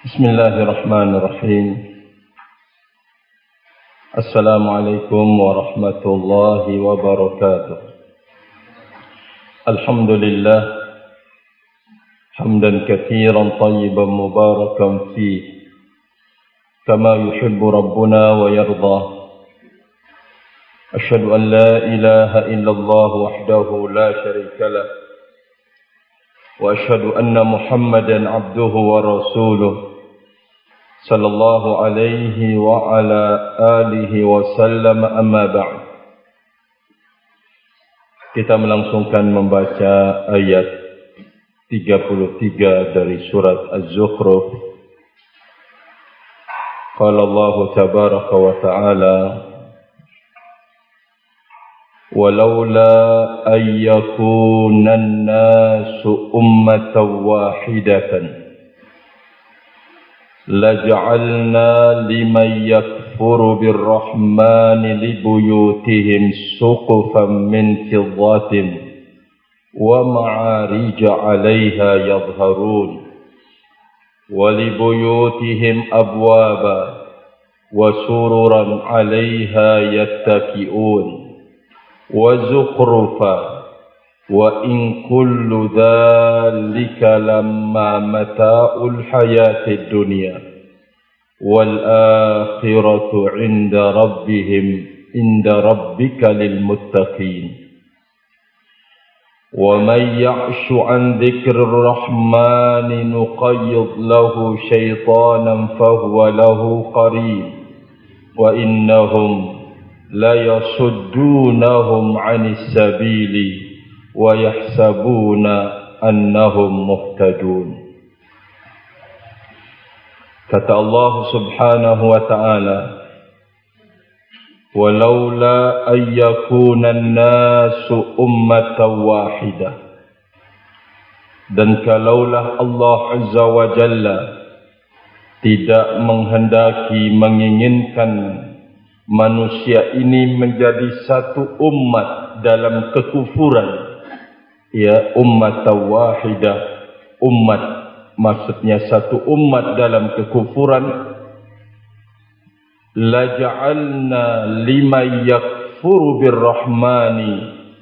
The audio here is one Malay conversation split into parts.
Bismillahirrahmanirrahim. Assalamualaikum warahmatullahi wabarakatuh. Alhamdulillah hamdan katsiran tayyiban mubarakan fihi kama yuhibbu rabbuna wa yarda. Asyhadu an la ilaha illallah wahdahu la syarika lah wa asyhadu anna Muhammadan abduhu wa rasuluh sallallahu alaihi wa ala alihi wa sallam, amma ba'd. Kita melangsungkan membaca ayat 33 dari surat Az-Zukhruf. Qala Allah tabaraka wa ta'ala: "Walaula an yakuna an-nasu ummatan wahidatan لَجَعَلْنَا لِمَنْ يَكْفُرُ بِالرَّحْمَنِ لِبُيُوتِهِمْ سُقُفًا مِنْ فِضَّةٍ وَمَعَارِجَ عَلَيْهَا يَظْهَرُونَ وَلِبُيُوتِهِمْ أَبْوَابًا وَسُرُرًا عَلَيْهَا يَتَّكِئُونَ وَزُخْرُفًا وَإِنْ كُلُّ ذَلِكَ لَمَّا مَتَاعُ الْحَيَاةِ الدُّنْيَا وَالْآخِرَةُ عِنْدَ رَبِّكَ لِلْمُتَّقِينَ وَمَنْ يَعْشُ عَنْ ذِكْرِ الرَّحْمَنِ نُقَيِّضْ لَهُ شَيْطَانًا فَهُوَ لَهُ قَرِينٌ وَإِنَّهُمْ لَيَصُدُّونَهُمْ عَنِ السَّبِيلِ وَيَحْسَبُونَ أَنَّهُمْ مُهْتَدُونَ. Kata Allah subhanahu wa ta'ala, وَلَوْلَا أَنْ يَكُونَ النَّاسُ أُمَّةً وَاحِدَةً. Dan kalaulah Allah azza wa jalla tidak menghendaki, menginginkan manusia ini menjadi satu umat dalam kekufuran, ya, ummatan wahidah, umat maksudnya satu umat dalam kekufuran, la ja'alna liman yakfuru birrahmani,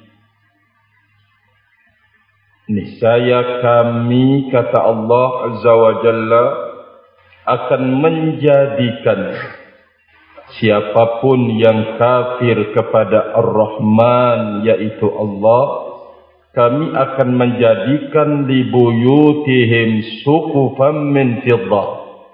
niscaya kami, kata Allah azza wa jalla, akan menjadikan siapapun yang kafir kepada Ar-Rahman, yaitu Allah, kami akan menjadikan libuyutihim suqufan min fiddah.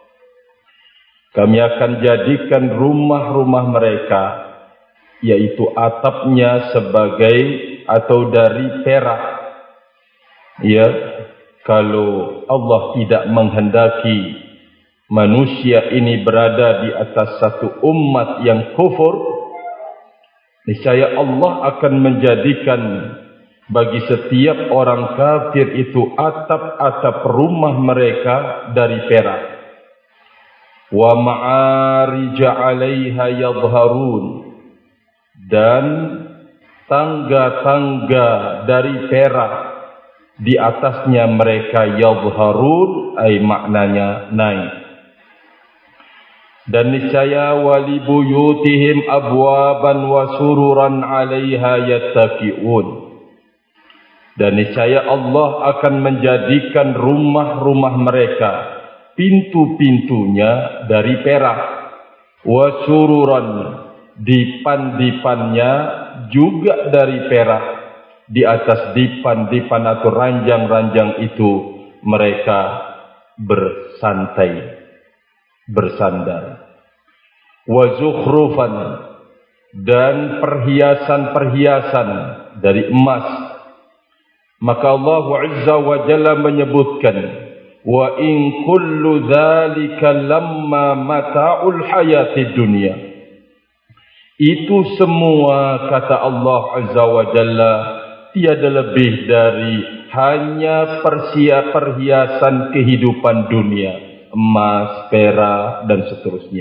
Kami akan jadikan rumah-rumah mereka, yaitu atapnya sebagai atau dari perak. Ya, kalau Allah tidak menghendaki manusia ini berada di atas satu umat yang kufur, niscaya Allah akan menjadikan bagi setiap orang kafir itu atap-atap rumah mereka dari perak. Wa ma'arija 'alaiha yadhharun, dan tangga-tangga dari perak di atasnya mereka yadhharun, ay maknanya naik. Dan niscaya walibuyutihim abwaban wa sururan 'alaiha yattaqiun. Dan niscaya Allah akan menjadikan rumah-rumah mereka, pintu-pintunya dari perak, wa sururan, dipan-dipannya juga dari perak. Di atas dipan-dipan atau ranjang-ranjang itu mereka bersantai, bersandar. Wa zukhrufan, dan perhiasan-perhiasan dari emas. Maka Allah azza wa jalla menyebutkan, wa in kullu dzalika lamma mata'ul hayatid dunya. Itu semua, kata Allah azza wa jalla, tiada lebih dari hanya perhiasan kehidupan dunia, emas, perak, dan seterusnya.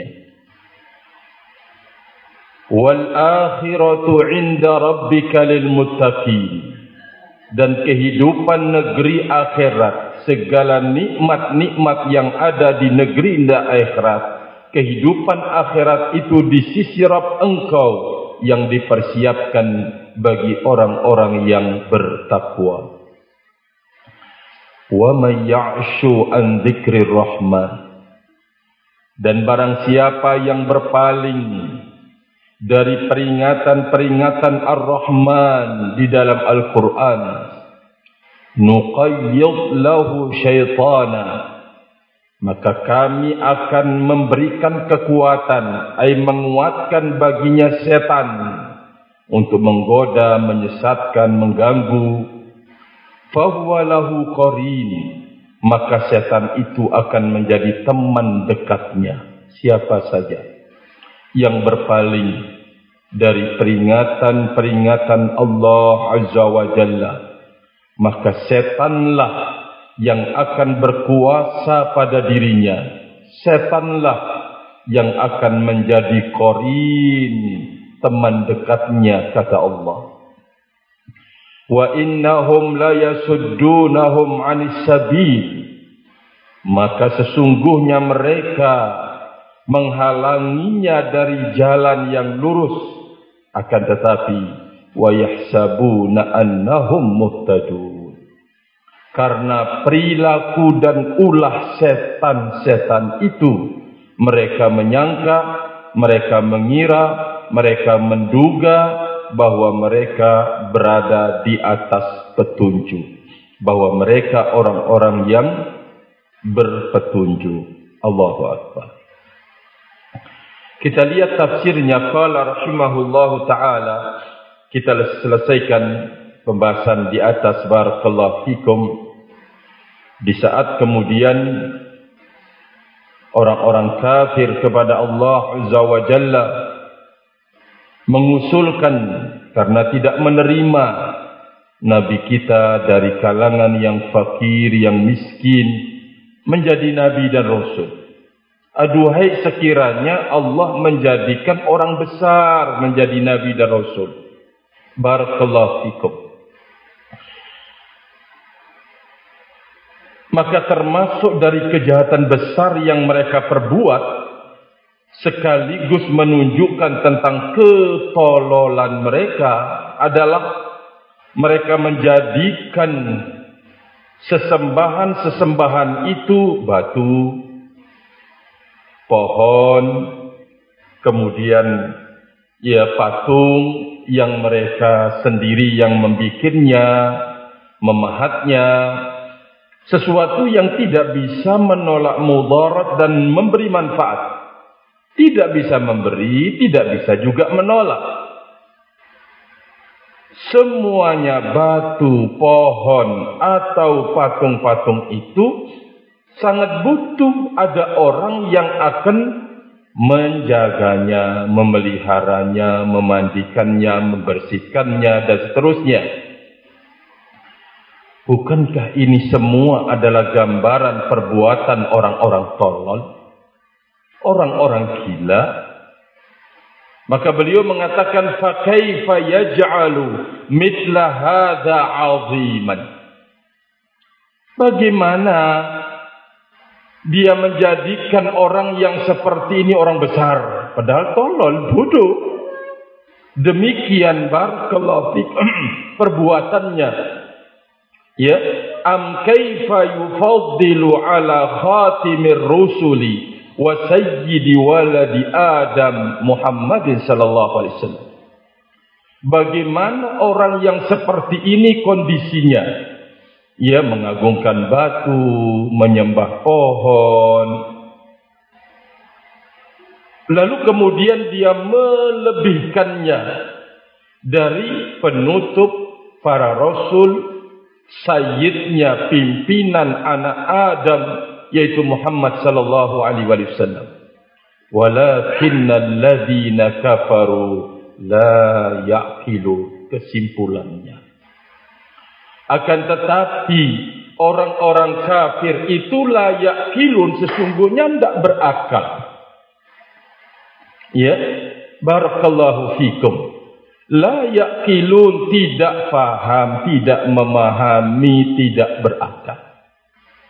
Wal akhiratu 'inda rabbika lil muttaqin. Dan kehidupan negeri akhirat segala nikmat-nikmat yang ada di negeri indah akhirat, kehidupan akhirat itu di sisi Rabb engkau yang dipersiapkan bagi orang-orang yang bertakwa. Wa may ya'shu an dzikrir rahman, dan barang siapa yang berpaling dari peringatan-peringatan Ar-Rahman di dalam Al-Quran, nuqayyid lahu syaitana, maka kami akan memberikan kekuatan, menguatkan baginya setan untuk menggoda, menyesatkan, mengganggu. Fahuwa lahu qarin, maka setan itu akan menjadi teman dekatnya. Siapa saja yang berpaling dari peringatan-peringatan Allah Azza wa Jalla, maka setanlah yang akan berkuasa pada dirinya. Setanlah yang akan menjadi qarin, teman dekatnya, kata Allah. Wa innahum la yasuddunahum 'anis sabil, maka sesungguhnya mereka menghalanginya dari jalan yang lurus, akan tetapi wa yahsabuna annahum muhtadun, karena perilaku dan ulah setan-setan itu mereka menyangka, mereka mengira, mereka menduga bahwa mereka berada di atas petunjuk, bahwa mereka orang-orang yang berpetunjuk. Allahu Akbar. Kita lihat tafsirnya. Qala rahimahullahu ta'ala. Kita selesaikan pembahasan di atas, barakallahu fikum. Di saat kemudian orang-orang kafir kepada Allah Azza wa Jalla mengusulkan, karena tidak menerima Nabi kita dari kalangan yang fakir, yang miskin, menjadi Nabi dan Rasul. Aduhai sekiranya Allah menjadikan orang besar menjadi Nabi dan Rasul. Barakallahu fikum. Maka termasuk dari kejahatan besar yang mereka perbuat, sekaligus menunjukkan tentang ketololan mereka, adalah mereka menjadikan sesembahan-sesembahan itu batu, pohon, kemudian patung yang mereka sendiri yang membikinnya, memahatnya, sesuatu yang tidak bisa menolak mudarat dan memberi manfaat. Tidak bisa memberi, tidak bisa juga menolak. Semuanya batu, pohon atau patung-patung itu sangat butuh ada orang yang akan menjaganya, memeliharanya, memandikannya, membersihkannya, dan seterusnya. Bukankah ini semua adalah gambaran perbuatan orang-orang tolol, orang-orang gila? Maka beliau mengatakan, fa kaifa yaj'alu mithla hadza 'aziman. Bagaimana dia menjadikan orang yang seperti ini orang besar, padahal tolol, bodoh. Demikian barakallahu fikum perbuatannya. Ya, am kaifa yufaddilu ala khatimir rusuli wa sayyidi waladi Adam Muhammadin sallallahu alaihi wasallam. Bagaimana orang yang seperti ini kondisinya? Ia mengagungkan batu, menyembah pohon, lalu kemudian dia melebihkannya dari penutup para rasul, sayyidnya, pimpinan anak Adam, yaitu Muhammad sallallahu alaihi wasallam. Walakinnal ladzina kafaru la yaqilu. Kesimpulannya, akan tetapi orang-orang kafir itu la yaqilun, sesungguhnya tidak berakal. Ya, barakallahu fikum. La yaqilun, tidak faham, tidak memahami, tidak berakal.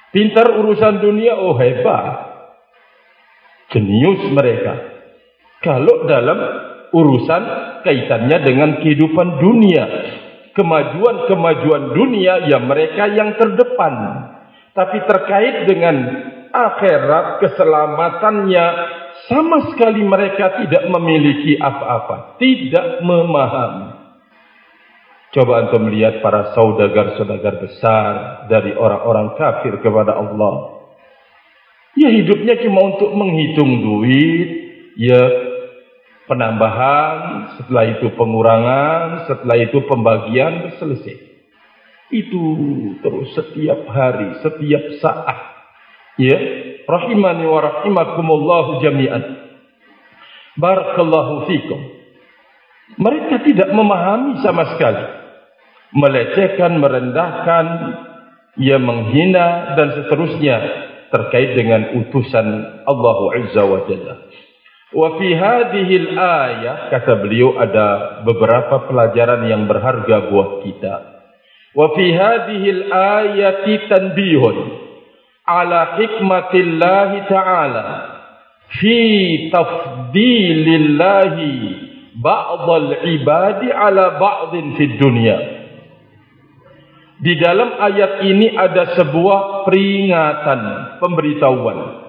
Pintar urusan dunia, oh hebat. Jenius mereka. Kalau dalam urusan kaitannya dengan kehidupan dunia, kemajuan dunia, ya mereka yang terdepan. Tapi terkait dengan akhirat, keselamatannya, sama sekali mereka tidak memiliki apa-apa, tidak memahami. Coba antum melihat para saudagar-saudagar besar dari orang-orang kafir kepada Allah. Ya hidupnya cuma untuk menghitung duit, ya penambahan, setelah itu pengurangan, setelah itu pembagian, selesai. Itu terus setiap hari, setiap saat. Ya, rahimani wa rahimakumullahu jami'an. Barakallahu fikum. Mereka tidak memahami sama sekali. Melecehkan, merendahkan, ya menghina dan seterusnya terkait dengan utusan Allah Azza wa Jalla. Wa fi hadhil ayah, kata beliau, ada beberapa pelajaran yang berharga buat kita. Wa fi hadhil ayati tanbihun ala hikmatillahi ta'ala fi tafdilillahi ba'dal ibadi ala ba'din fid dunya. Di dalam ayat ini ada sebuah peringatan, pemberitahuan.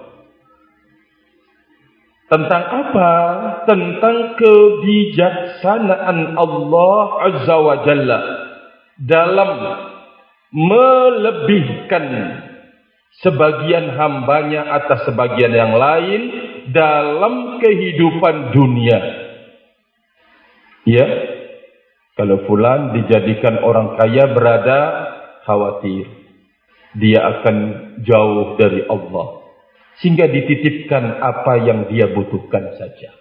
Tentang apa? Tentang kebijaksanaan Allah Azza wa Jalla dalam melebihkan sebagian hambanya atas sebagian yang lain dalam kehidupan dunia. Ya, kalau fulan dijadikan orang kaya berada, khawatir dia akan jauh dari Allah, sehingga dititipkan apa yang dia butuhkan saja.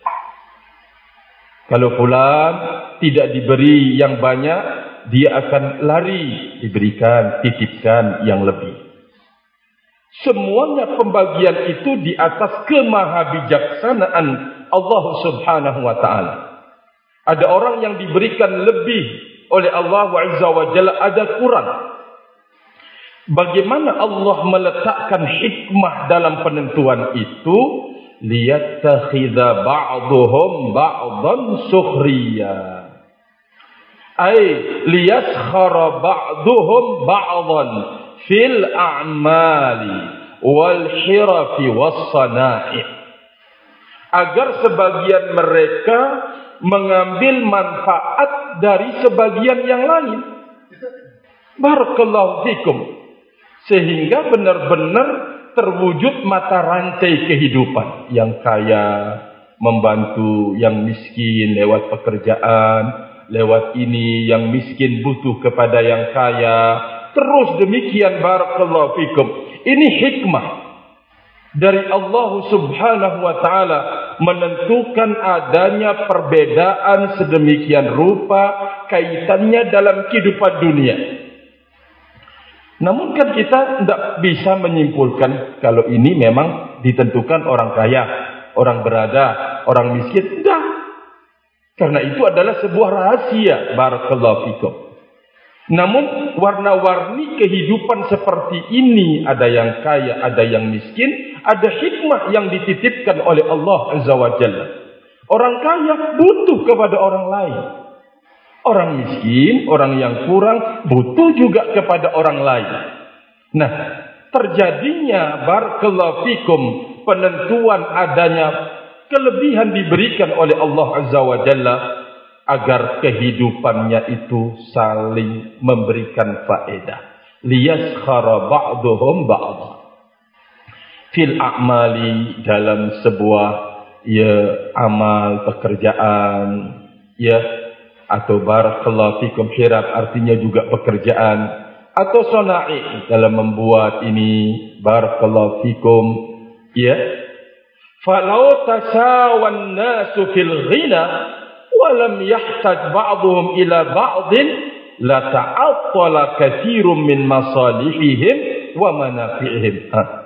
Kalau fulan tidak diberi yang banyak, dia akan lari, diberikan, titipkan yang lebih. Semuanya pembagian itu di atas kemahabijaksanaan Allah Subhanahu wa ta'ala. Ada orang yang diberikan lebih oleh Allah Azza wa Jalla, ada kurang. Bagaimana Allah meletakkan hikmah dalam penentuan itu? Liyattakhidha ba'duhum ba'dan sukhriya. Ay liyaskhara ba'duhum ba'dan fil a'mali wal hirafi was sana'i. Agar sebagian mereka mengambil manfaat dari sebagian yang lain. Barakallahu fikum. Sehingga benar-benar terwujud mata rantai kehidupan. Yang kaya membantu yang miskin lewat pekerjaan, lewat ini yang miskin butuh kepada yang kaya. Terus demikian, barakallahu fikum. Ini hikmah dari Allah Subhanahu wa ta'ala menentukan adanya perbedaan sedemikian rupa kaitannya dalam kehidupan dunia. Namun kan kita tidak bisa menyimpulkan kalau ini memang ditentukan orang kaya, orang berada, orang miskin. Tidak. Karena itu adalah sebuah rahasia. Barakallahu fikum. Namun warna-warni kehidupan seperti ini, ada yang kaya, ada yang miskin, ada hikmah yang dititipkan oleh Allah Azza wa Jalla. Orang kaya butuh kepada orang lain. Orang miskin, orang yang kurang butuh juga kepada orang lain. Nah, terjadinya barakallahu fikum penentuan adanya kelebihan diberikan oleh Allah Azza wa Jalla agar kehidupannya itu saling memberikan faedah. Liyaskhara ba'duhum ba'd fil a'mali, dalam sebuah ya amal pekerjaan, ya, atau barakallahu fikum hirab artinya juga pekerjaan, atau sana'i dalam membuat ini, barakallahu fikum, ya. Falau tasawan nasu fil ghina walam yahtaj ba'duhum ila ba'din la ta'attala katsirun min masalihihim wa manafi'ihim.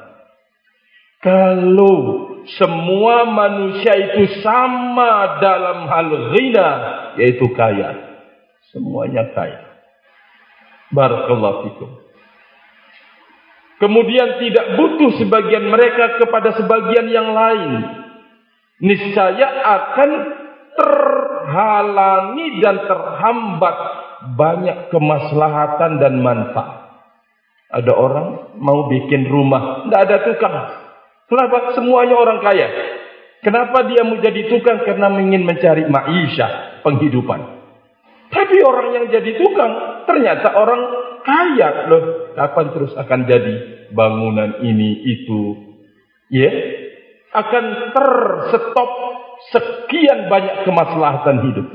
Kalau semua manusia itu sama dalam hal ghina, yaitu kaya, semuanya kaya. Barakallahu fikum. kemudian tidak butuh sebagian mereka kepada sebagian yang lain, niscaya akan terhalangi dan terhambat banyak kemaslahatan dan manfaat. Ada orang mau bikin rumah, tidak ada tukang. Kenapa? Semuanya orang kaya. Kenapa dia mau jadi tukang? Karena ingin mencari ma'isyah, penghidupan. Tapi orang yang jadi tukang ternyata orang kaya. Loh, kapan terus akan jadi bangunan ini itu? Ya, akan terstop sekian banyak kemaslahatan hidup.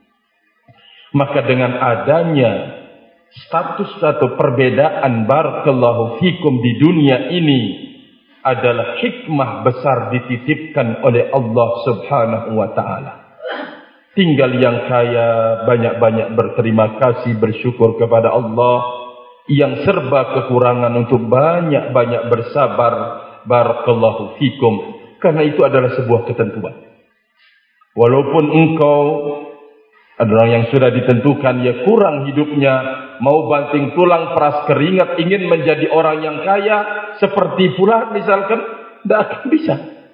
Maka dengan adanya status atau perbedaan barakallahu fikum di dunia ini adalah hikmah besar dititipkan oleh Allah Subhanahu wa taala. Tinggal yang kaya banyak-banyak berterima kasih, bersyukur kepada Allah. Yang serba kekurangan untuk banyak-banyak bersabar, barakallahu fikum. Karena itu adalah sebuah ketentuan. Walaupun engkau adalah yang sudah ditentukan, ya kurang hidupnya, mau banting tulang peras keringat, ingin menjadi orang yang kaya seperti fulan misalkan, tidak akan bisa.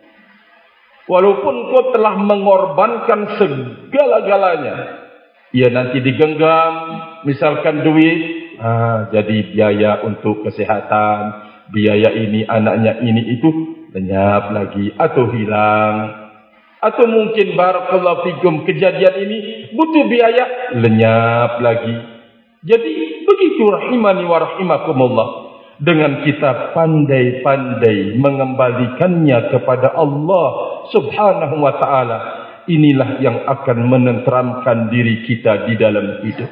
Walaupun kau telah mengorbankan segala-galanya, ya nanti digenggam, misalkan duit, jadi biaya untuk kesehatan, biaya ini, anaknya ini itu, lenyap lagi, atau hilang. Atau mungkin barakallahu fikum kejadian ini butuh biaya, lenyap lagi. Jadi begitu rahimani wa rahimakumullah. Dengan kita pandai-pandai mengembalikannya kepada Allah Subhanahu wa ta'ala, inilah yang akan menenteramkan diri kita di dalam hidup.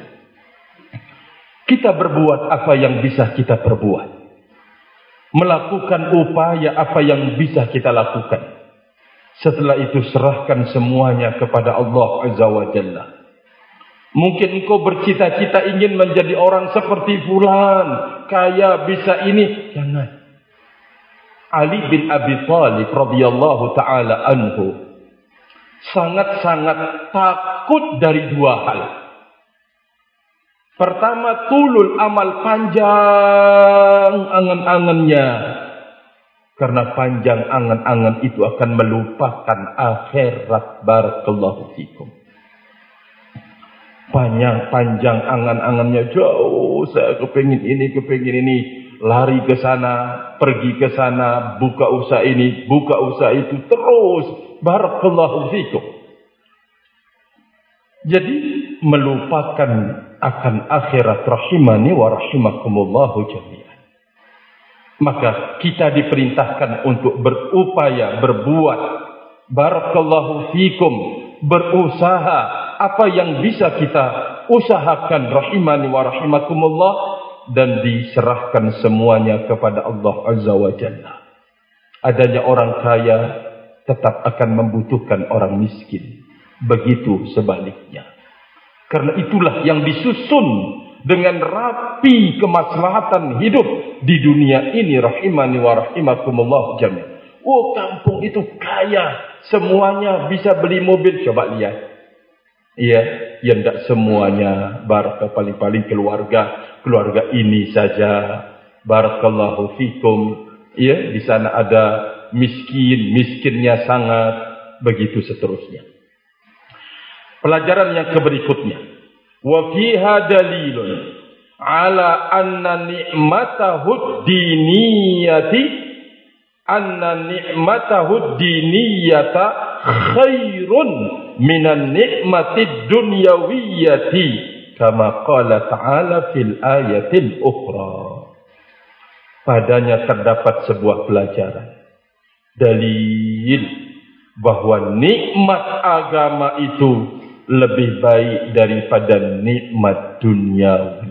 Kita berbuat apa yang bisa kita perbuat, melakukan upaya apa yang bisa kita lakukan. Setelah itu serahkan semuanya kepada Allah Azza wa Jalla. Mungkin engkau bercita-cita ingin menjadi orang seperti fulan, kaya, bisa ini. Jangan. Ali bin Abi Thalib radhiyallahu taala anhu sangat-sangat takut dari dua hal. Pertama, tulul amal, panjang angan-angannya. Karena panjang angan-angan itu akan melupakan akhirat. Barakallahu fikum. Panjang angan-angannya jauh. Saya kepingin ini, lari ke sana, pergi ke sana, buka usaha ini, buka usaha itu, terus. Barakallahu fikum. Jadi melupakan akan akhirat, rahimani wa rahimakumullahu jami'an. Maka kita diperintahkan untuk berupaya, berbuat, barakallahu fikum, berusaha apa yang bisa kita usahakan, rahimani wa rahimakumullah, dan diserahkan semuanya kepada Allah Azza wa Jalla. Adanya orang kaya tetap akan membutuhkan orang miskin. Begitu sebaliknya. Karena itulah yang disusun dengan rapi kemaslahatan hidup di dunia ini, rahimani wa rahimakumullah jami'an. Oh, kampung itu kaya, semuanya bisa beli mobil. Coba lihat. Iya, yang tidak semuanya. Paling-paling keluarga ini saja. Barakallahu fikum. Iya, di sana ada miskinnya sangat, begitu seterusnya. Pelajaran yang berikutnya. Wa fiha dalilun ala anna ni'matahu diniyata khairun minan ni'matid dunyawiyati kama qala ta'ala fil ayatil ukhra. Padanya terdapat sebuah pelajaran, dalil bahwa nikmat agama itu lebih baik daripada nikmat duniawi.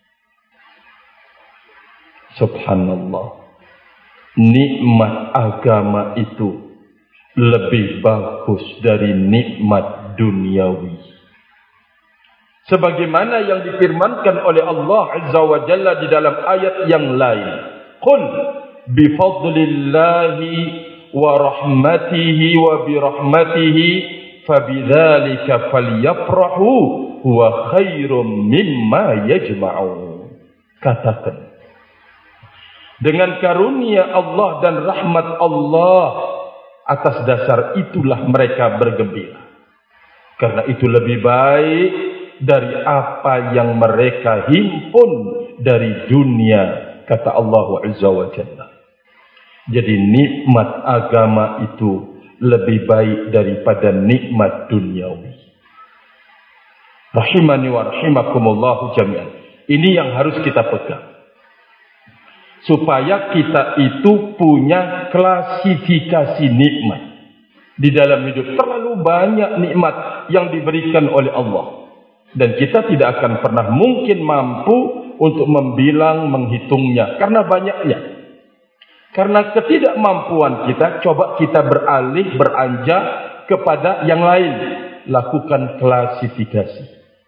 Subhanallah. Nikmat agama itu lebih bagus dari nikmat duniawi. Sebagaimana yang difirmankan oleh Allah Azza wa Jalla di dalam ayat yang lain. Qul bifadlillahi wa rahmatihi wa birahmatihi fabidzalika falyafrahu huwa khairum mimma yajma'un. Katakan, Dengan karunia Allah dan rahmat Allah, atas dasar itulah mereka bergembira. Karena itu lebih baik dari apa yang mereka himpun dari dunia, kata Allah Azza wa Jalla. Jadi nikmat agama itu lebih baik daripada nikmat duniawi. Rahimani wa rahimakumullahu jami'an. Ini yang harus kita pegang. Supaya kita itu punya klasifikasi nikmat di dalam hidup. Terlalu banyak nikmat yang diberikan oleh Allah, dan kita tidak akan pernah mungkin mampu untuk membilang, menghitungnya karena banyaknya. Karena ketidakmampuan kita, coba kita beralih, beranjak kepada yang lain. Lakukan klasifikasi,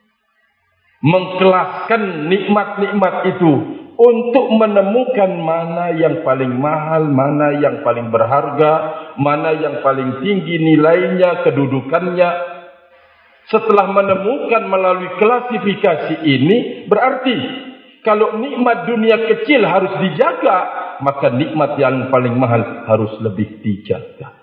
mengkelaskan nikmat-nikmat itu untuk menemukan mana yang paling mahal, mana yang paling berharga, mana yang paling tinggi nilainya, kedudukannya. Setelah menemukan melalui klasifikasi ini, berarti kalau nikmat dunia kecil harus dijaga, maka nikmat yang paling mahal harus lebih dijaga.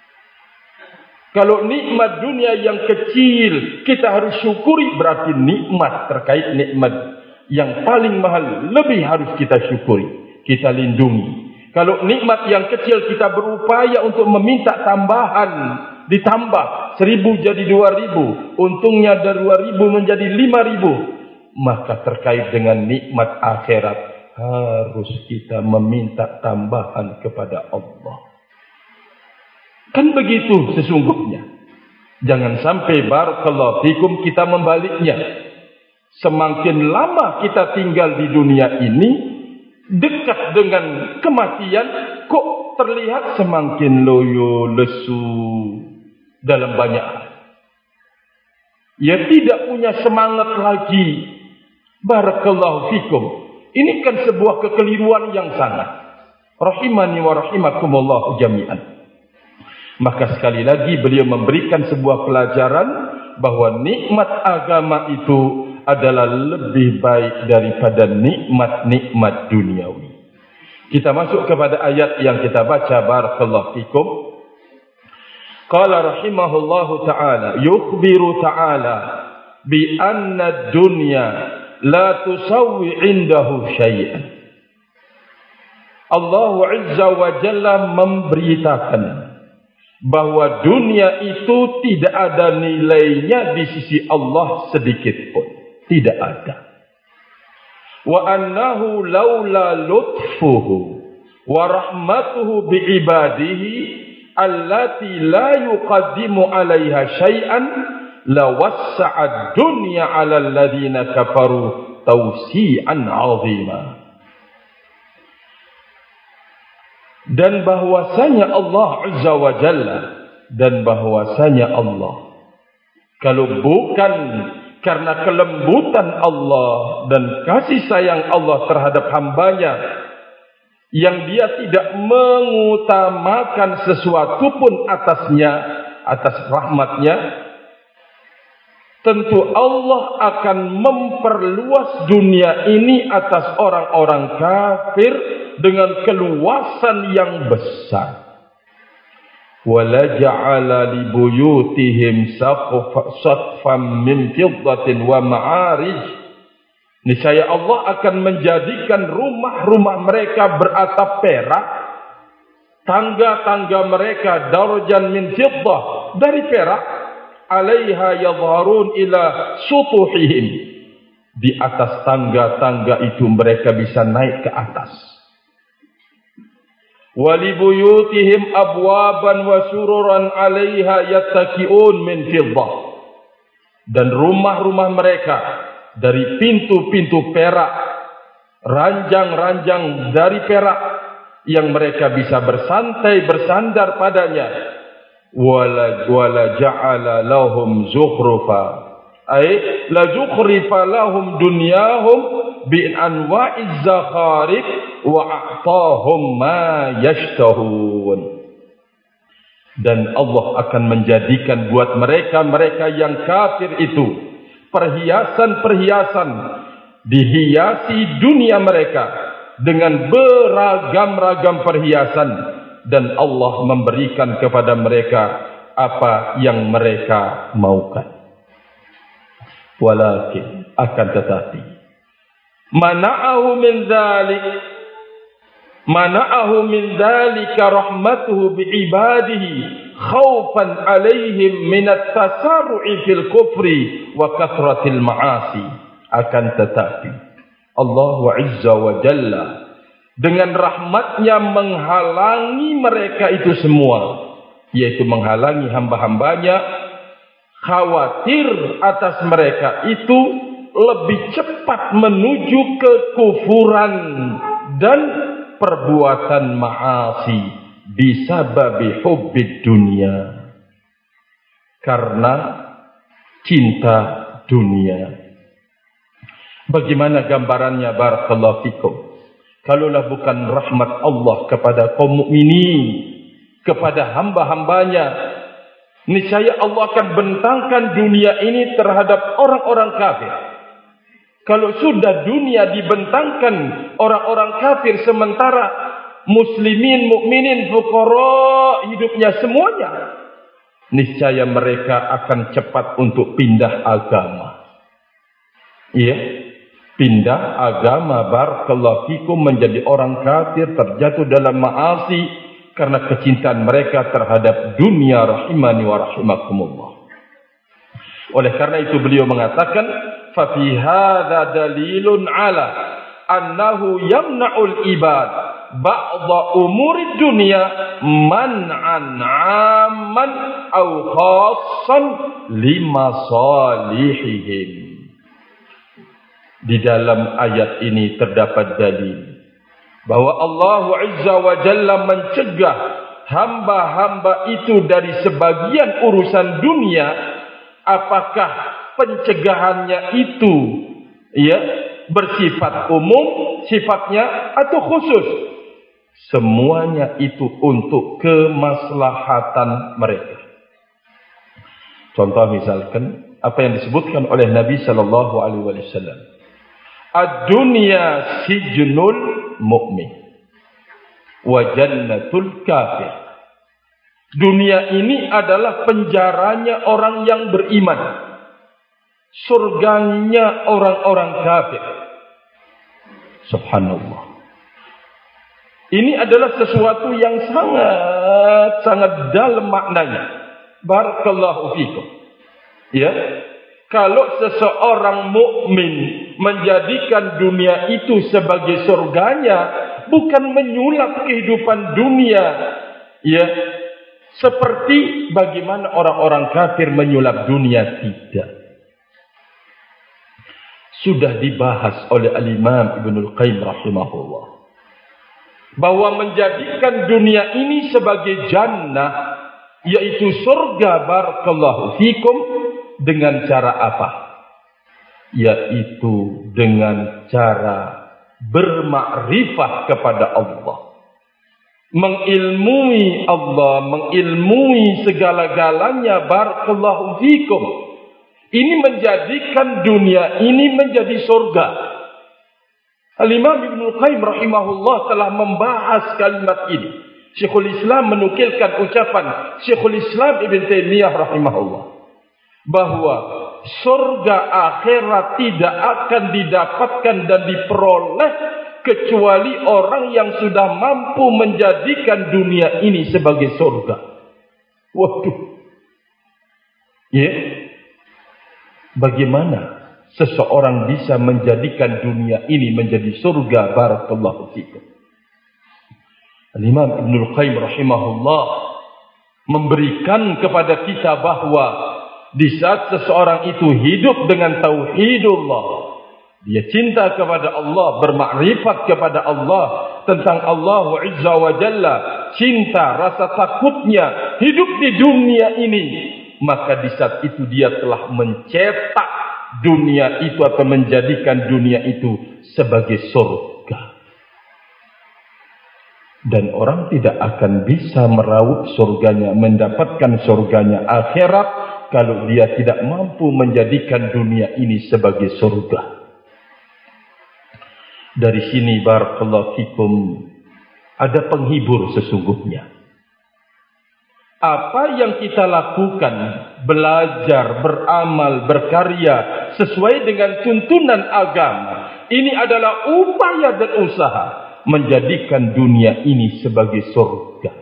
Kalau nikmat dunia yang kecil kita harus syukuri, berarti nikmat terkait nikmat yang paling mahal lebih harus kita syukuri, kita lindungi. Kalau nikmat yang kecil kita berupaya untuk meminta tambahan, ditambah 1.000 jadi 2.000, untungnya dari 2.000 menjadi 5.000, maka terkait dengan nikmat akhirat harus kita meminta tambahan kepada Allah. Kan begitu sesungguhnya. Jangan sampai barakallahu fikum kita membaliknya. Semakin lama kita tinggal di dunia ini, dekat dengan kematian, kok terlihat semakin loyo, lesu dalam banyak hal. Ya, tidak punya semangat lagi. Barakallahu fikum. Ini kan sebuah kekeliruan yang sangat. Rahimani wa rahimakumullah jami'an. Maka sekali lagi beliau memberikan sebuah pelajaran bahwa nikmat agama itu adalah lebih baik daripada nikmat-nikmat duniawi. Kita masuk kepada ayat yang kita baca, barakallahu fikum. Qala rahimahullahu ta'ala, yukhbiru ta'ala bi anna dunya la tusawwi indahu syai'an. Allah Azza wa Jalla memberitakan bahwa dunia itu tidak ada nilainya di sisi Allah sedikit pun. Tidak ada. Wa annahu laula lutfuhu wa rahmatuhu bi'ibadihi allati la yuqaddimu 'alaiha syai'an la wassa'ad dunya 'alal ladzina kafaru tawsi'an 'azima. Dan bahwasanya Allah Azza wa Jalla, dan bahwasanya Allah, kalau bukan karena kelembutan Allah dan kasih sayang Allah terhadap hambanya, yang dia tidak mengutamakan sesuatu pun atasnya, atas rahmatnya, tentu Allah akan memperluas dunia ini atas orang-orang kafir dengan keluasan yang besar. Wala ja'ala li buyutihim saqfan min fiddatin wa ma'arij. Niscaya Allah akan menjadikan rumah-rumah mereka beratap perak, tangga-tangga mereka darjan min fiddah, dari perak, alaiha yadharun ila sutuhihim. Di atas tangga-tangga itu mereka bisa naik ke atas. Walibuyutihim abwaban wa sururan 'alaiha yattaqiun min fiddah. Dan rumah-rumah mereka dari pintu-pintu perak, ranjang-ranjang dari perak yang mereka bisa bersantai, bersandar padanya. Wala ja'ala lahum zukhrufa, ay la zukhrifa lahum dunyahum bi anwa'iz zakharif wa a'tahum ma yashtahun. Dan Allah akan menjadikan buat mereka yang kafir itu perhiasan-perhiasan, dihiasi dunia mereka dengan beragam-ragam perhiasan, dan Allah memberikan kepada mereka apa yang mereka maukan. Walakin, akan tetapi, mana'ahu min dzalika rahmatuhu bi'ibadihi khaufan 'alaihim min at-tasarru'i fil kufri wa kathratil ma'asi. Akan tetapi Allah Azza wa Jalla dengan rahmatnya menghalangi mereka itu semua, yaitu menghalangi hamba-hambanya, khawatir atas mereka itu lebih cepat menuju kekufuran dan perbuatan ma'asi bisababi hubbid dunia, karena cinta dunia. Bagaimana gambarannya barakallahu fikum? Kalaulah bukan rahmat Allah kepada kaum mukminin, kepada hamba-hambanya, niscaya Allah akan bentangkan dunia ini terhadap orang-orang kafir. Kalau sudah dunia dibentangkan orang-orang kafir, sementara muslimin, mukminin, fuqara hidupnya semuanya, niscaya mereka akan cepat untuk pindah agama. Iya, pindah agama barakallahu fikum, menjadi orang kafir, terjatuh dalam ma'asi karena kecintaan mereka terhadap dunia, rahimani wa rahimakumullah. Oleh karena itu beliau mengatakan, fa fi hadza dalilun ala annahu yamna'ul ibad ba'dha umuri dunya man'an 'amman aw khassan limasalihihim. Di dalam ayat ini terdapat dalil bahwa Allah Azza wa Jalla mencegah hamba-hamba itu dari sebagian urusan dunia. Apakah pencegahannya itu bersifat umum sifatnya atau khusus? Semuanya itu untuk kemaslahatan mereka. Contoh misalkan apa yang disebutkan oleh Nabi sallallahu alaihi wasallam, ad-dunya sijnul mu'min wa jannatul kafir. Dunia ini adalah penjaranya orang yang beriman, surganya orang-orang kafir. Subhanallah. Ini adalah sesuatu yang sangat dalam maknanya. Barakallahu fikum. Ya, kalau seseorang mukmin menjadikan dunia itu sebagai surganya, bukan menyulap kehidupan dunia, ya, seperti bagaimana orang-orang kafir menyulap dunia, tidak. Sudah dibahas oleh Al-Imam Ibnul Qayyim rahimahullah, bahwa menjadikan dunia ini sebagai jannah, yaitu surga barakallahu fikum, dengan cara apa? Yaitu dengan cara bermakrifat kepada Allah, mengilmui Allah, mengilmui segala-galanya barakallahu fikum. Ini menjadikan dunia ini menjadi surga. Al-Imam Ibnul Qayyim rahimahullah telah membahas kalimat ini. Syekhul Islam menukilkan ucapan Syekhul Islam Ibn Taimiyah rahimahullah, bahwa surga akhirat tidak akan didapatkan dan diperoleh kecuali orang yang sudah mampu menjadikan dunia ini sebagai surga. Waduh. Ya. Bagaimana seseorang bisa menjadikan dunia ini menjadi surga barakallahu fikum? Al-Imam Ibnul Qayyim rahimahullah memberikan kepada kita bahwa di saat seseorang itu hidup dengan tauhidullah, dia cinta kepada Allah, bermakrifat kepada Allah, tentang Allah Azza wa Jalla, cinta, rasa takutnya, hidup di dunia ini, maka di saat itu dia telah mencetak dunia itu atau menjadikan dunia itu sebagai surga. Dan orang tidak akan bisa meraup surganya, mendapatkan surganya akhirat, kalau dia tidak mampu menjadikan dunia ini sebagai surga. Dari sini barakallahu fikum ada penghibur sesungguhnya. Apa yang kita lakukan, belajar, beramal, berkarya sesuai dengan tuntunan agama, ini adalah upaya dan usaha menjadikan dunia ini sebagai surga.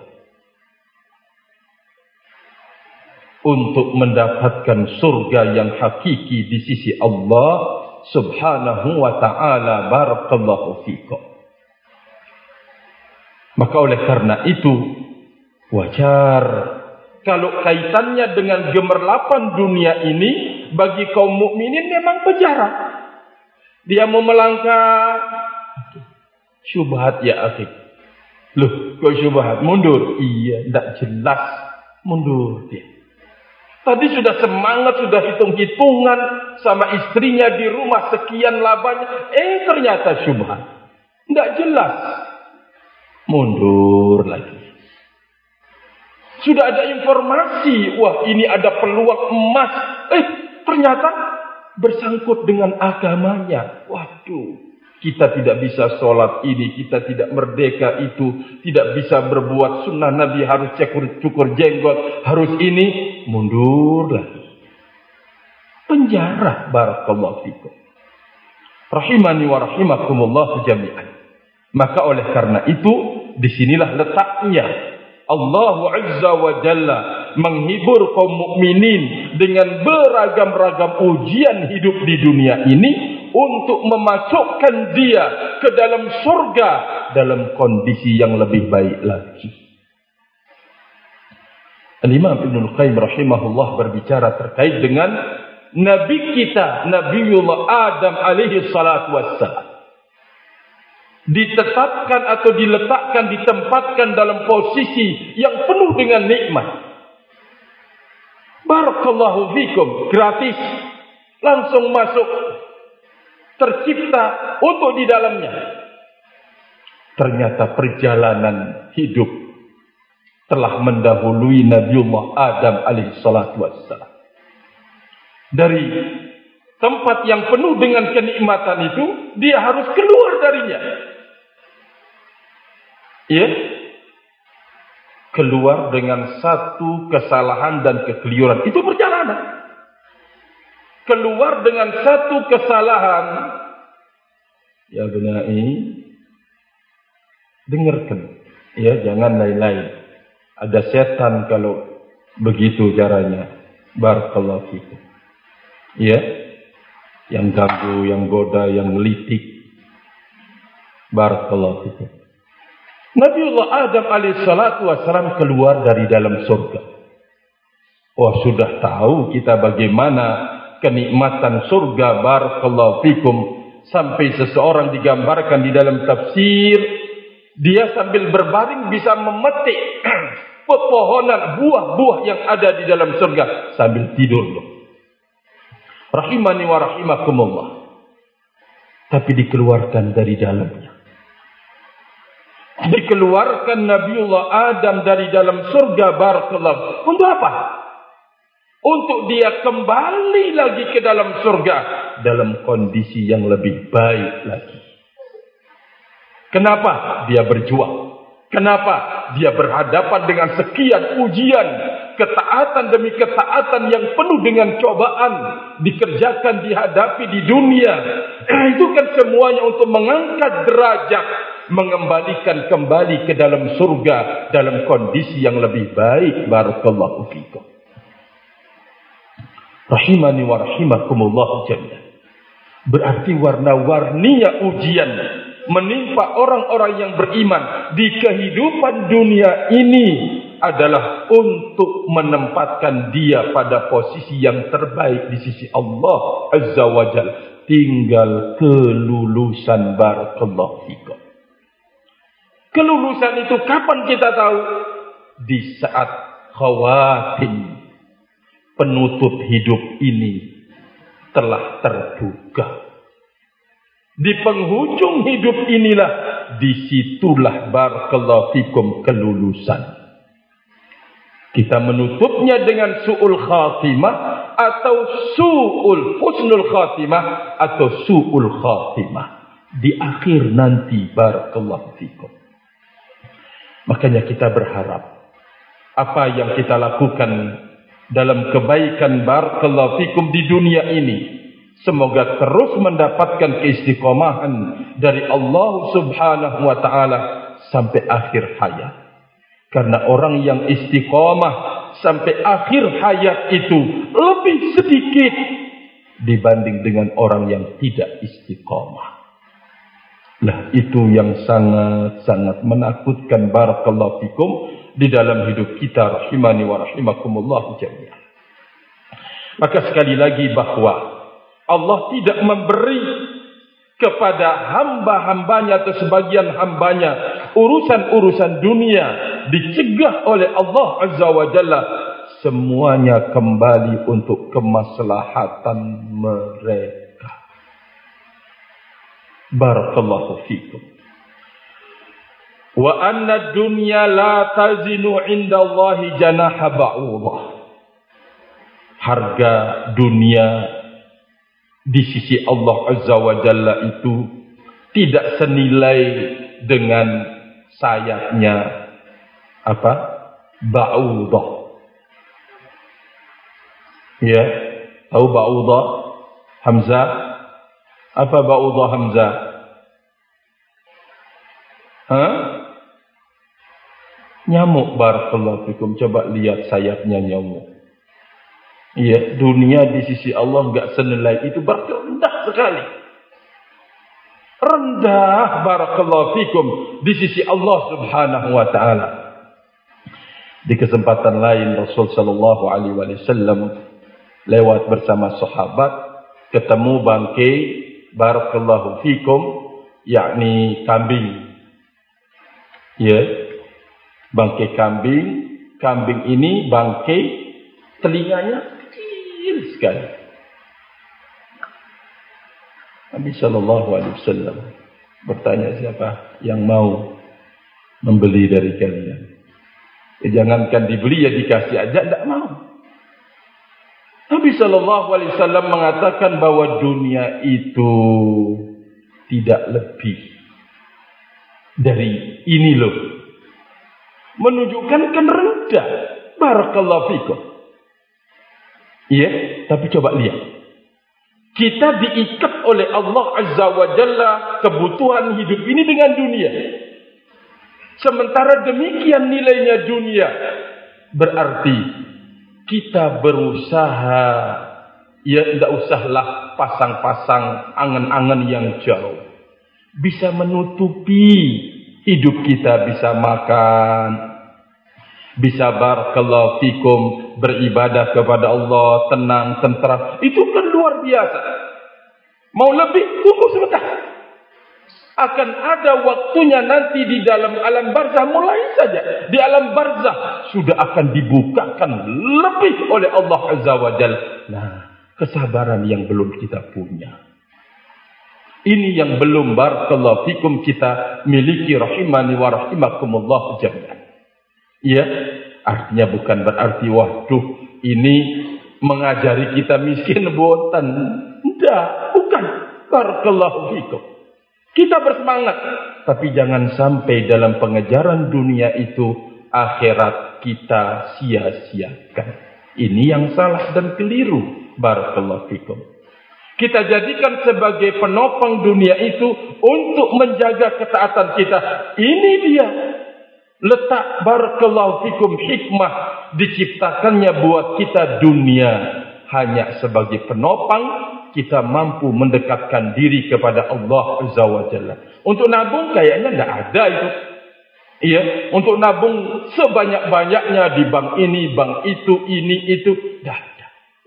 Untuk mendapatkan surga yang hakiki di sisi Allah subhanahu wa ta'ala. Barakallahu fikum. Maka oleh karena itu wajar kalau kaitannya dengan gemerlapan dunia ini bagi kaum mukminin memang berjarak. Dia mau melangkah, syubhat ya akhi. Loh, kok syubhat? Mundur. Iya, tidak jelas. Mundur dia. Tadi sudah semangat, sudah hitung-hitungan sama istrinya di rumah sekian labanya. Ternyata syubhat. Tidak jelas. Mundur lagi. Sudah ada informasi, wah ini ada peluang emas. Ternyata bersangkut dengan agamanya. Waduh. Kita tidak bisa sholat ini, kita tidak merdeka itu, tidak bisa berbuat sunnah Nabi, harus cukur jenggot, harus ini, mundur lagi. Penjara, barakallahu fikum. Rahimani wa rahimakumullah jami'an. Maka oleh karena itu, disinilah letaknya Allah Azza wa Jalla menghibur kaum mukminin dengan beragam-ragam ujian hidup di dunia ini, untuk memasukkan dia ke dalam surga dalam kondisi yang lebih baik lagi. Imam Ibnul Qayyim rahimahullah berbicara terkait dengan Nabi kita, Nabiullah Adam alaihi salatu wassalam. Ditetapkan atau diletakkan, ditempatkan dalam posisi yang penuh dengan nikmat. Barakallahu fikum, gratis, langsung masuk, tercipta untuk di dalamnya. Ternyata perjalanan hidup telah mendahului Nabiullah Adam alaihi salatu wassalam. Dari tempat yang penuh dengan kenikmatan itu, dia harus keluar darinya. Ya, keluar dengan satu kesalahan dan kekeliruan. Itu perjalanan. Keluar dengan satu kesalahan. Ya benai, dengarkan. Ya, jangan lain-lain. Ada setan kalau begitu caranya. Barakallahu fikum. Ya, yang ganggu, yang goda, yang ngelitik. Barakallahu fikum. Nabiullah Adam alaihissalatu wassalam keluar dari dalam surga. Wah, sudah tahu kita bagaimana kenikmatan surga, barakallahu fikum, sampai seseorang digambarkan di dalam tafsir, dia sambil berbaring bisa memetik pepohonan buah-buah yang ada di dalam surga sambil tidur loh. Rahimani wa rahimakumullah. Tapi dikeluarkan dari dalamnya. Dikeluarkan Nabiullah Adam dari dalam surga, barakallahu. Untuk apa? Untuk dia kembali lagi ke dalam surga dalam kondisi yang lebih baik lagi. Kenapa dia berjuang? Kenapa dia berhadapan dengan sekian ujian, ketaatan demi ketaatan yang penuh dengan cobaan dikerjakan, dihadapi di dunia? Itu kan semuanya untuk mengangkat derajat, mengembalikan kembali ke dalam surga dalam kondisi yang lebih baik. Barakallahu fikum. Rahimani wa rahimakumullah jami'an. Berarti warna-warninya ujian menimpa orang-orang yang beriman di kehidupan dunia ini adalah untuk menempatkan dia pada posisi yang terbaik di sisi Allah Azza wa Jalla. Tinggal kelulusan, barakallahu fikum. Kelulusan itu kapan kita tahu? Di saat khawatim, penutup hidup ini telah terbuka. Di penghujung hidup inilah, disitulah barakallahu fikum kelulusan. Kita menutupnya dengan su'ul khatimah atau husnul khatimah atau su'ul khatimah. di akhir nanti. Barakallahu fikum. Makanya kita berharap apa yang kita lakukan dalam kebaikan barakallahu fikum di dunia ini, semoga terus mendapatkan keistiqomahan dari Allah Subhanahu wa taala sampai akhir hayat. Karena orang yang istiqomah sampai akhir hayat itu lebih sedikit dibanding dengan orang yang tidak istiqomah. Nah, itu yang sangat-sangat menakutkan barakallahu fikum di dalam hidup kita, rahimani wa rahimakumullah jami'an. Maka sekali lagi bahwa Allah tidak memberi kepada hamba-hambanya atau sebagian hambanya urusan-urusan dunia, dicegah oleh Allah Azza wa Jalla, semuanya kembali untuk kemaslahatan mereka. Barakallahu fikum. Wa anna dunya la tazinu inda Allahi janaha ba'udah. Harga dunia di sisi Allah Azza wa Jalla itu tidak senilai dengan sayapnya apa? Ba'udah. Ya, tahu ba'udah? Hamzah. Apa ba'udah Hamzah? Nyamuk, barakallahu fikum. Coba lihat sayapnya nyamuk. Iya, dunia di sisi Allah enggak senilai itu, berarti rendah sekali. Rendah, barakallahu fikum, di sisi Allah Subhanahu wa taala. Di kesempatan lain Rasul sallallahu alaihi wasallam lewat bersama sahabat, ketemu bangkai barakallahu fikum, yakni kambing. Ya, bangkai kambing. Kambing ini bangkai telinganya kecil sekali. Nabi sallallahu alaihi wasallam bertanya, siapa yang mau membeli dari kalian? Jangankan dibeli, ya dikasih aja tidak mau. Nabi sallallahu alaihi wasallam mengatakan bahwa dunia itu tidak lebih dari ini loh. Menunjukkan kan rendah. Barakallahu fikum. Iya, tapi coba lihat. Kita diikat oleh Allah Azza wa Jalla kebutuhan hidup ini dengan dunia. Sementara demikian nilainya dunia, berarti kita berusaha, ya tidak usahlah pasang-pasang angan-angan yang jauh. Bisa menutupi hidup kita, bisa makan, bisa barakallahu fikum beribadah kepada Allah, tenang, tentram. Itu kan luar biasa. Mau lebih, tunggu sebentar. Akan ada waktunya nanti di dalam alam barzah, mulai saja. Di alam barzah sudah akan dibukakan lebih oleh Allah Azza wa Jalla. Nah, kesabaran yang belum kita punya. Ini yang belum barakallahu fikum kita miliki, rahimani wa rahimakumullah jami'an. Ya, artinya bukan berarti waduh ini mengajari kita miskin botan. Tidak, bukan. Barakallahu fikum. Kita bersemangat, tapi jangan sampai dalam pengejaran dunia itu akhirat kita sia-siakan. Ini yang salah dan keliru. Barakallahu fikum. Kita jadikan sebagai penopang dunia itu untuk menjaga ketaatan kita. Ini dia letak barakallahu fikum hikmah diciptakannya buat kita dunia hanya sebagai penopang. Kita mampu mendekatkan diri kepada Allah Azza wa Jalla. Untuk nabung kayaknya tidak ada itu. Iya, untuk nabung sebanyak-banyaknya di bank ini, bank itu, ini itu, tidak ada.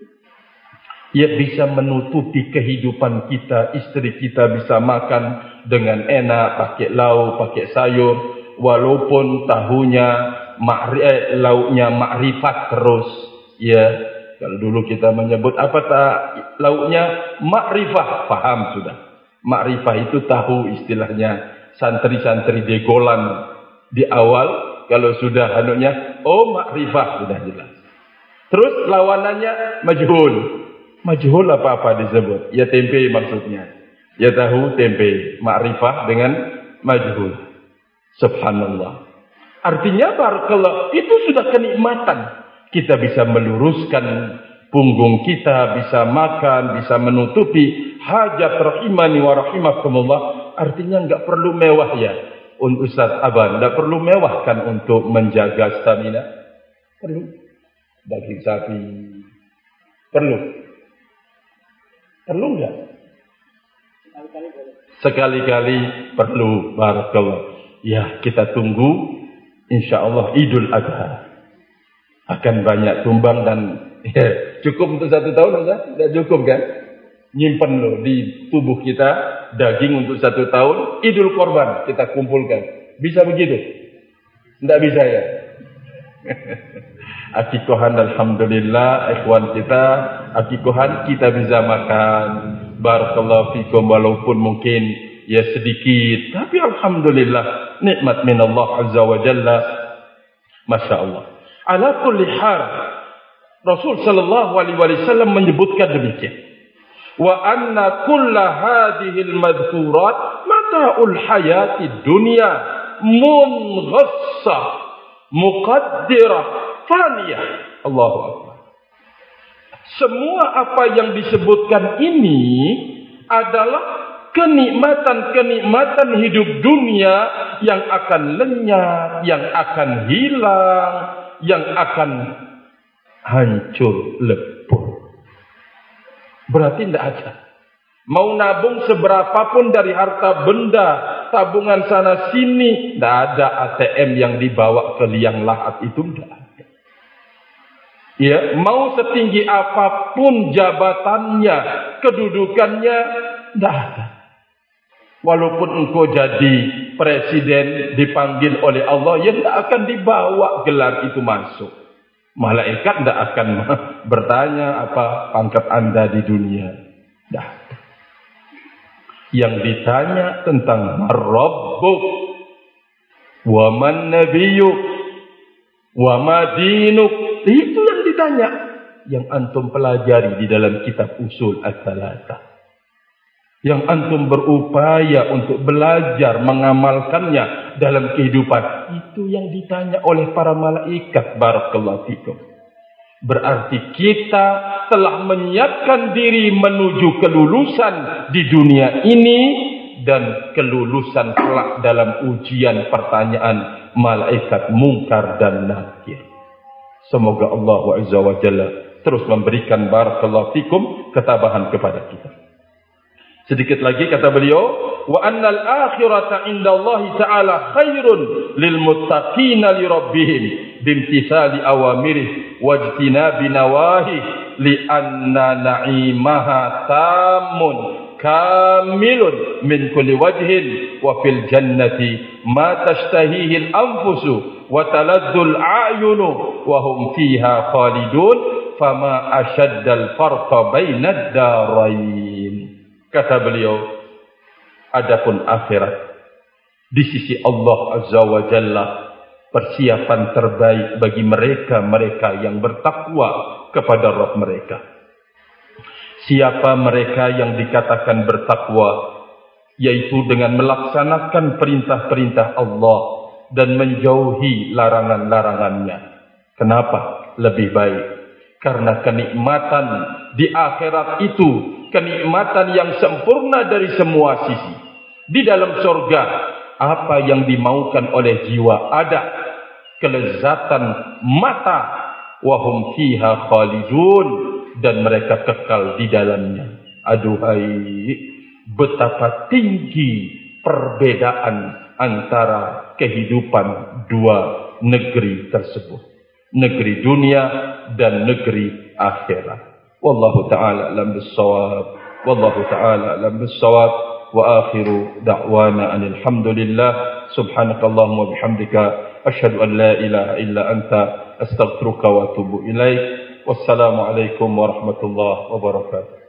Ya, bisa menutupi kehidupan kita, istri kita bisa makan dengan enak, pakai lauk, pakai sayur, walaupun tahunya lauknya makrifat terus. Ya, kalau dulu kita menyebut apa lauknya makrifah, paham sudah. Makrifah itu tahu istilahnya santri-santri degolan di awal. Kalau sudah anunya, oh makrifah sudah jelas. Terus lawanannya majhul. Majhul apa-apa disebut, ya tempe maksudnya. Ya tahu tempe, ma'rifah dengan majhul. Subhanallah. Artinya barakallah, itu sudah kenikmatan. Kita bisa meluruskan punggung kita, bisa makan, bisa menutupi hajat rahimani wa rahimakumullah. Artinya enggak perlu mewah ya. Ustaz Aban, enggak perlu mewah kan untuk menjaga stamina? Perlu. Daging sapi. Perlu. Perlu enggak? Sekali-kali perlu, barakallah. Ya, kita tunggu insyaallah Idul Adha. Akan banyak tumbang dan ya, cukup untuk 1 tahun Ustaz? Tidak cukup kan? Nyimpen loh di tubuh kita daging untuk 1 tahun, Idul Korban kita kumpulkan. Bisa begitu? Tidak bisa ya? Akikohan alhamdulillah ikhwan kita, akikohan kita bisa makan. Barakallahu fikum, walaupun mungkin ya sedikit, tapi alhamdulillah nikmat minallah azza wa jalla. Masya Allah. Ala kulli hal, Rasul sallallahu alaihi wasallam menyebutkan demikian. Wa anna kulla hadhil madhkurat mata'ul hayati dunya munghassa muqaddirah faniyah. Allahu akbar. Semua apa yang disebutkan ini adalah kenikmatan-kenikmatan hidup dunia yang akan lenyap, yang akan hilang, yang akan hancur lebur. Berarti tidak ada. Mau nabung seberapapun dari harta benda, tabungan sana sini, tidak ada ATM yang dibawa ke liang lahat itu, tidak ada. Ya, mau setinggi apapun jabatannya, kedudukannya, tidak ada. Walaupun engkau jadi presiden dipanggil oleh Allah, ya tidak akan dibawa gelar itu masuk. Malaikat tidak akan bertanya apa pangkat anda di dunia. Tidak. Yang ditanya tentang Rabbuk, wa man nabiyyuk, wa ma dinuk. Itu yang ditanya. Yang antum pelajari di dalam kitab usul as-salasah. Yang antum berupaya untuk belajar mengamalkannya dalam kehidupan. Itu yang ditanya oleh para malaikat. Barakallahu fikum. Berarti kita telah menyiapkan diri menuju kelulusan di dunia ini dan kelulusan kelak dalam ujian pertanyaan malaikat mungkar dan nakir. Semoga Allah Azza wa Jalla terus memberikan barakallahu fikum ketabahan kepada kita. Sedikit lagi kata beliau, wa annal akhirata indallahi ta'ala khairun lil muttaqina li rabbihim bimtithali awamirih wajtinabi nawahi li anna na'imaha tamun kamilun min kulli wajhin wa fil jannati ma tashtahihi al anfusu wa taladdul a'yunu wa hum fiha khalidun fama ashaddal farqa bainad darain. Kata beliau, adapun akhirat di sisi Allah Azza wa Jalla persiapan terbaik bagi mereka-mereka yang bertakwa kepada Rabb mereka. Siapa mereka yang dikatakan bertakwa? Yaitu dengan melaksanakan perintah-perintah Allah dan menjauhi larangan-larangannya. Kenapa? Lebih baik. Karena kenikmatan di akhirat itu kenikmatan yang sempurna dari semua sisi. Di dalam surga, apa yang dimaukan oleh jiwa ada. Kelezatan mata. Wahum fiha khalidun. Dan mereka kekal di dalamnya. Aduhai, betapa tinggi perbedaan antara kehidupan dua negeri tersebut. Negeri dunia dan negeri akhirat. Wallahu ta'ala alam bis-shawab. Wallahu ta'ala alam bis-shawab. Wa akhiru da'wana anil hamdulillah. Subhanakallahumma wa bihamdika asyhadu an la ilaha illa anta astaghfiruka wa atubu ilaik. Wassalamu alaikum warahmatullahi wabarakatuh.